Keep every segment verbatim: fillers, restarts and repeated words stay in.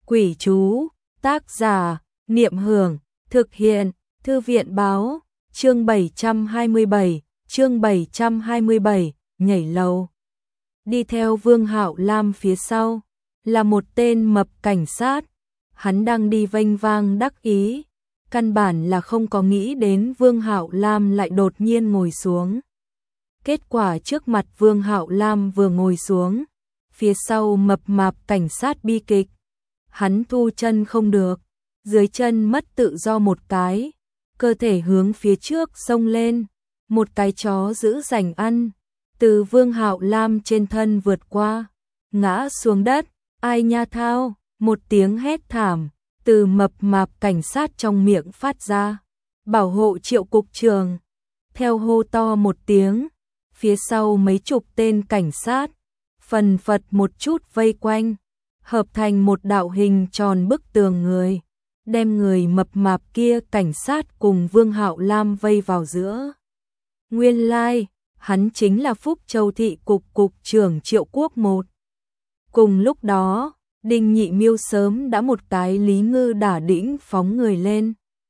Quỷ chú, tác giả, Niệm Hưởng, thực hiện, Thư viện báo, chương bảy trăm hai mươi bảy, chương bảy trăm hai mươi bảy, nhảy lầu. Đi theo Vương Hạo Lam phía sau, là một tên mập cảnh sát, hắn đang đi vênh vang đắc ý, căn bản là không có nghĩ đến Vương Hạo Lam lại đột nhiên ngồi xuống. Kết quả trước mặt Vương Hạo Lam vừa ngồi xuống, phía sau mập mạp cảnh sát bi kịch. Hắn thu chân không được, dưới chân mất tự do một cái, cơ thể hướng phía trước xông lên, một cái chó giữ rảnh ăn, từ Vương Hạo Lam trên thân vượt qua, ngã xuống đất, ai nha thao, một tiếng hét thảm, từ mập mạp cảnh sát trong miệng phát ra, bảo hộ Triệu cục trưởng. Theo hô to một tiếng, phía sau mấy chục tên cảnh sát, phần phật một chút vây quanh, hợp thành một đạo hình tròn bức tường người, đem người mập mạp kia cảnh sát cùng Vương Hạo Lam vây vào giữa. Nguyên lai, like, hắn chính là Phúc Châu thị cục cục trưởng Triệu Quốc một. Cùng lúc đó, Đinh Nhị Miêu sớm đã một cái Lý Ngư đả đĩnh phóng người lên.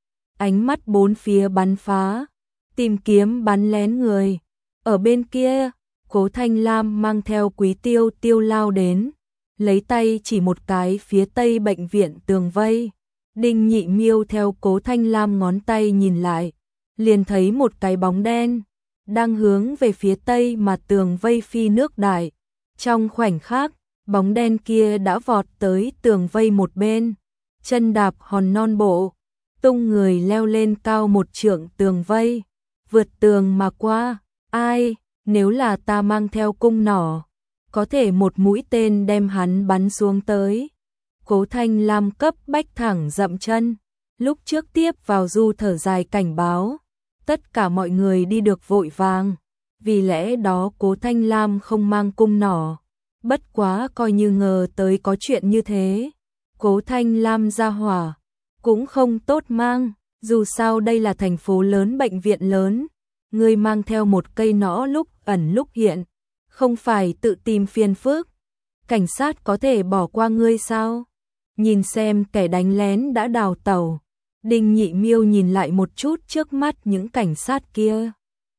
Ánh mắt bốn phía bắn phá, tìm kiếm bắn lén người. Ở bên kia, Cố Thanh Lam mang theo Quý Tiêu Tiêu lao đến, lấy tay chỉ một cái phía tây bệnh viện tường vây. Đinh Nhị Miêu theo Cố Thanh Lam ngón tay nhìn lại, liền thấy một cái bóng đen, đang hướng về phía tây mà tường vây phi nước đại. Trong khoảnh khắc, bóng đen kia đã vọt tới tường vây một bên, chân đạp hòn non bộ, tung người leo lên cao một trượng tường vây, vượt tường mà qua. Ai, nếu là ta mang theo cung nỏ, có thể một mũi tên đem hắn bắn xuống tới. Cố Thanh Lam cấp bách thẳng dậm chân, lúc trước tiếp vào Du thở dài cảnh báo, tất cả mọi người đi được vội vàng, vì lẽ đó Cố Thanh Lam không mang cung nỏ. Bất quá coi như ngờ tới có chuyện như thế, Cố Thanh Lam ra hỏa, cũng không tốt mang, dù sao đây là thành phố lớn bệnh viện lớn, người mang theo một cây nỏ lúc ẩn lúc hiện, không phải tự tìm phiền phức, cảnh sát có thể bỏ qua ngươi sao? Nhìn xem kẻ đánh lén đã đào tẩu, Đinh Nhị Miêu nhìn lại một chút trước mắt những cảnh sát kia.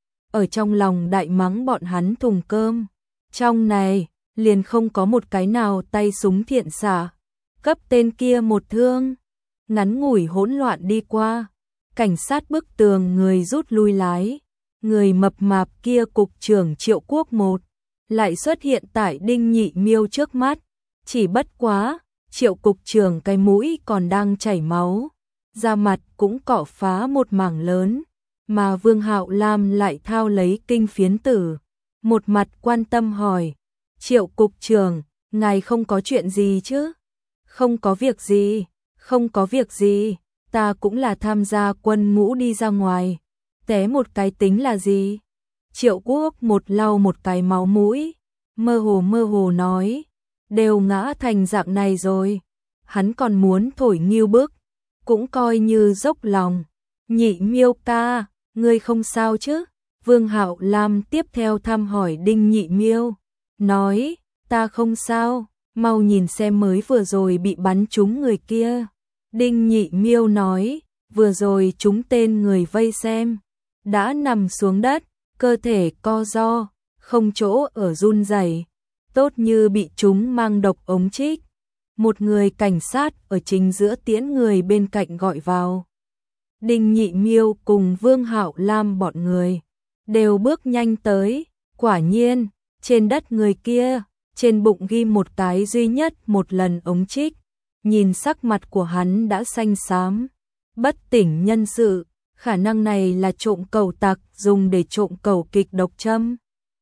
Ở trong lòng đại mắng bọn hắn thùng cơm, trong này liền không có một cái nào tay súng thiện xạ, cấp tên kia một thương. Ngắn ngủi hỗn loạn đi qua, cảnh sát bức tường người rút lui lái, người mập mạp kia cục trưởng Triệu Quốc một lại xuất hiện tại Đinh Nhị Miêu trước mắt, chỉ bất quá, Triệu cục trưởng cái mũi còn đang chảy máu, da mặt cũng cọ phá một mảng lớn, mà Vương Hạo Lam lại thao lấy kinh phiến tử, một mặt quan tâm hỏi, Triệu cục trưởng, ngài không có chuyện gì chứ? Không có việc gì, không có việc gì, ta cũng là tham gia quân ngũ đi ra ngoài, té một cái tính là gì? Triệu Quốc một lau một cái máu mũi, mơ hồ mơ hồ nói, đều ngã thành dạng này rồi, hắn còn muốn thổi nghiêu bức, cũng coi như dốc lòng. Nhị Miêu ca, ngươi không sao chứ? Vương Hạo Lam tiếp theo thăm hỏi Đinh Nhị Miêu, nói, ta không sao, mau nhìn xem mới vừa rồi bị bắn trúng người kia. Đinh Nhị Miêu nói, vừa rồi chúng tên người vây xem, đã nằm xuống đất, cơ thể co ro, không chỗ ở run rẩy, tốt như bị chúng mang độc ống trích. Một người cảnh sát ở chính giữa tiễn người bên cạnh gọi vào. Đinh Nhị Miêu cùng Vương Hạo Lam bọn người đều bước nhanh tới, quả nhiên, trên đất người kia, trên bụng ghi một cái duy nhất một lần ống trích, nhìn sắc mặt của hắn đã xanh xám, bất tỉnh nhân sự, khả năng này là trộm cẩu tặc dùng để trộm cẩu kịch độc châm.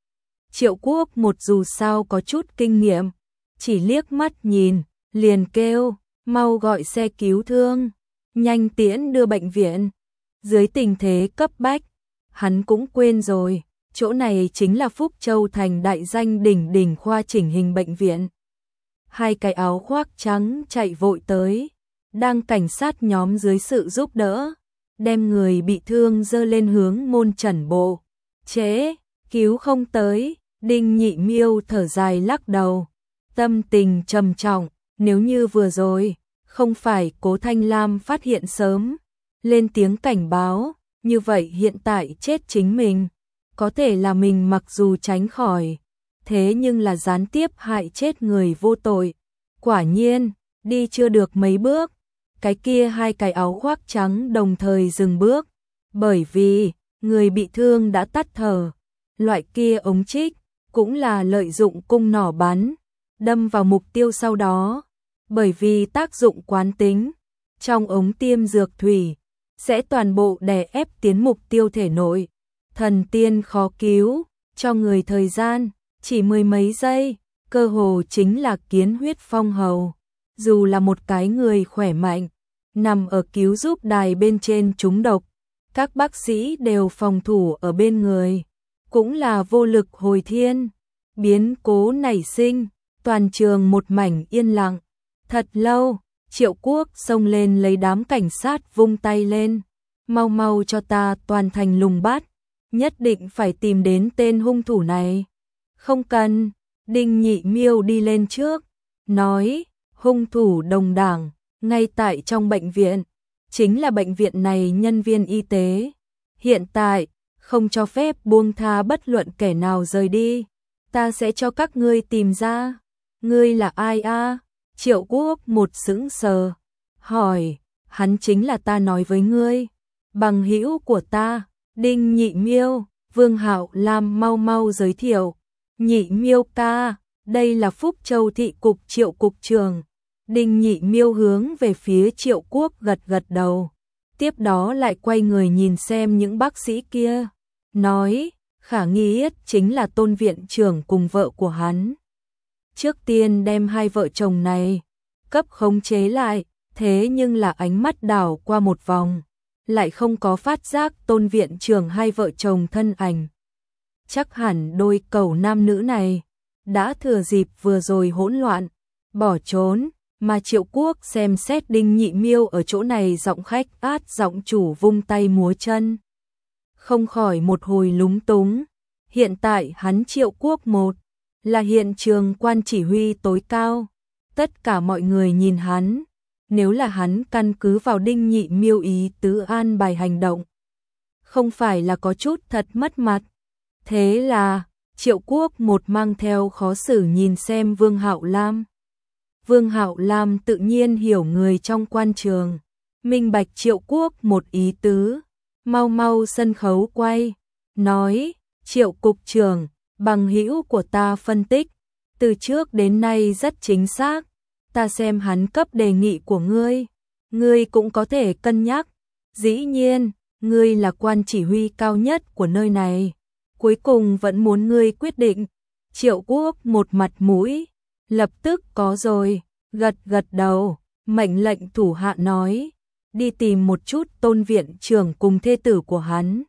Triệu Quốc một dù sao có chút kinh nghiệm, chỉ liếc mắt nhìn, liền kêu, mau gọi xe cứu thương, nhanh tiễn đưa bệnh viện. Dưới tình thế cấp bách, hắn cũng quên rồi, chỗ này chính là Phúc Châu thành đại danh đỉnh đỉnh khoa chỉnh hình bệnh viện. Hai cái áo khoác trắng chạy vội tới, đang cảnh sát nhóm dưới sự giúp đỡ, đem người bị thương dơ lên hướng môn trần bộ. Trễ, cứu không tới, Đinh Nhị Miêu thở dài lắc đầu, tâm tình trầm trọng, Nếu như vừa rồi, không phải Cố Thanh Lam phát hiện sớm, lên tiếng cảnh báo, như vậy hiện tại chết chính mình. Có thể là mình mặc dù tránh khỏi, thế nhưng là gián tiếp hại chết người vô tội. Quả nhiên, đi chưa được mấy bước, cái kia hai cái áo khoác trắng đồng thời dừng bước, bởi vì người bị thương đã tắt thở. Loại kia ống trích cũng là lợi dụng cung nỏ bắn, đâm vào mục tiêu sau đó, bởi vì tác dụng quán tính, trong ống tiêm dược thủy sẽ toàn bộ đè ép tiến mục tiêu thể nội. Thần tiên khó cứu, cho người thời gian chỉ mười mấy giây, cơ hồ chính là kiến huyết phong hầu. Dù là một cái người khỏe mạnh, nằm ở cứu giúp đài bên trên trúng độc, các bác sĩ đều phòng thủ ở bên người, cũng là vô lực hồi thiên. Biến cố nảy sinh, toàn trường một mảnh yên lặng. Thật lâu, Triệu Quốc xông lên lấy đám cảnh sát vung tay lên. Mau mau cho ta toàn thành lùng bắt, nhất định phải tìm đến tên hung thủ này. Không cần, Đinh Nhị Miêu đi lên trước, nói, hung thủ đồng đảng, ngay tại trong bệnh viện, chính là bệnh viện này nhân viên y tế. Hiện tại, không cho phép buông tha bất luận kẻ nào rời đi, ta sẽ cho các ngươi tìm ra. Ngươi là ai a? Triệu Quốc một sững sờ, hỏi, hắn chính là ta nói với ngươi, bằng hữu của ta, Đinh Nhị Miêu. Vương Hạo Lam mau mau giới thiệu, Nhị Miêu ca, đây là Phúc Châu thị cục Triệu cục trưởng. Đinh Nhị Miêu hướng về phía Triệu Quốc gật gật đầu, tiếp đó lại quay người nhìn xem những bác sĩ kia, nói, khả nghi nhất chính là Tôn viện trưởng cùng vợ của hắn. Trước tiên đem hai vợ chồng này cấp khống chế lại, thế nhưng là ánh mắt đảo qua một vòng, lại không có phát giác Tôn viện trưởng hai vợ chồng thân ảnh. Chắc hẳn đôi cẩu nam nữ này đã thừa dịp vừa rồi hỗn loạn, bỏ trốn, mà Triệu Quốc xem xét Đinh Nhị Miêu ở chỗ này giọng khách át giọng chủ vung tay múa chân. Không khỏi một hồi lúng túng, hiện tại hắn Triệu Quốc một là hiện trường quan chỉ huy tối cao, tất cả mọi người nhìn hắn, nếu là hắn căn cứ vào Đinh Nhị Miêu ý tứ an bài hành động, không phải là có chút thật mất mặt. Thế là, Triệu Quốc một mang theo khó xử nhìn xem Vương Hạo Lam. Vương Hạo Lam tự nhiên hiểu người trong quan trường, minh bạch Triệu Quốc một ý tứ, mau mau sân khấu quay, nói, Triệu cục trưởng, bằng hữu của ta phân tích, từ trước đến nay rất chính xác, ta xem hắn cấp đề nghị của ngươi, ngươi cũng có thể cân nhắc, dĩ nhiên, ngươi là quan chỉ huy cao nhất của nơi này, cuối cùng vẫn muốn ngươi quyết định. Triệu Quốc một mặt mũi, lập tức có rồi, gật gật đầu, mệnh lệnh thủ hạ nói, đi tìm một chút Tôn viện trưởng cùng thê tử của hắn,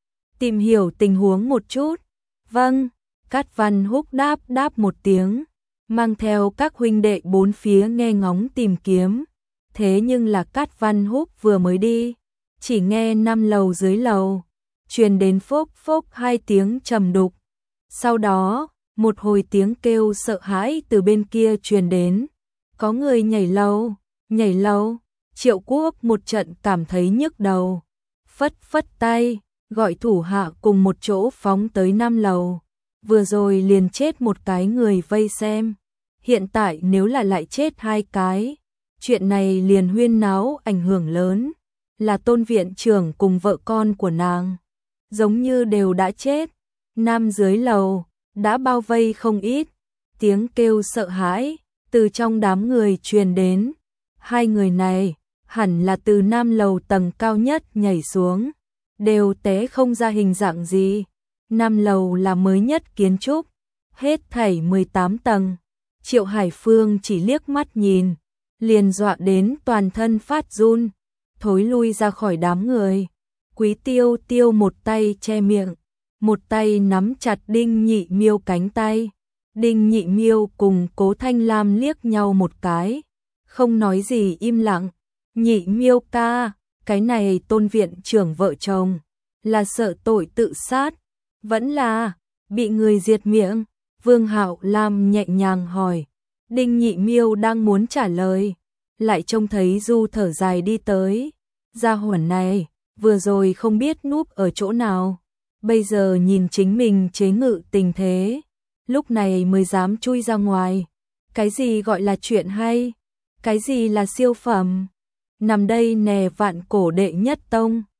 tìm hiểu tình huống một chút. Vâng, Cát Văn Húc đáp đáp một tiếng, mang theo các huynh đệ bốn phía nghe ngóng tìm kiếm. Thế nhưng là Cát Văn Húc vừa mới đi, chỉ nghe năm lầu dưới lầu truyền đến phốc phốc hai tiếng trầm đục. Sau đó, một hồi tiếng kêu sợ hãi từ bên kia truyền đến. Có người nhảy lầu, nhảy lầu. Triệu Quốc một trận cảm thấy nhức đầu, phất phất tay, gọi thủ hạ cùng một chỗ phóng tới năm lầu. Vừa rồi liền chết một cái người vây xem, hiện tại nếu là lại chết hai cái, chuyện này liền huyên náo ảnh hưởng lớn, là Tôn viện trưởng cùng vợ con của nàng, giống như đều đã chết. Nam dưới lầu đã bao vây không ít, tiếng kêu sợ hãi từ trong đám người truyền đến. Hai người này hẳn là từ nam lầu tầng cao nhất nhảy xuống, đều té không ra hình dạng gì. Nam lầu là mới nhất kiến trúc, hết thảy mười tám tầng. Triệu Hải Phương chỉ liếc mắt nhìn, liền dọa đến toàn thân phát run, thối lui ra khỏi đám người. Quý Tiêu Tiêu một tay che miệng, một tay nắm chặt Đinh Nhị Miêu cánh tay. Đinh Nhị Miêu cùng Cố Thanh Lam liếc nhau một cái, không nói gì im lặng. Nhị Miêu ca, cái này Tôn viện trưởng vợ chồng, là sợ tội tự sát, vẫn là bị người diệt miệng? Vương Hạo Lam nhẹ nhàng hỏi. Đinh Nhị Miêu đang muốn trả lời, lại trông thấy Du thở dài đi tới. Gia hỏa này, vừa rồi không biết núp ở chỗ nào, bây giờ nhìn chính mình chế ngự tình thế, lúc này mới dám chui ra ngoài. Cái gì gọi là chuyện hay? Cái gì là siêu phẩm? Nằm đây nè vạn cổ đệ nhất tông.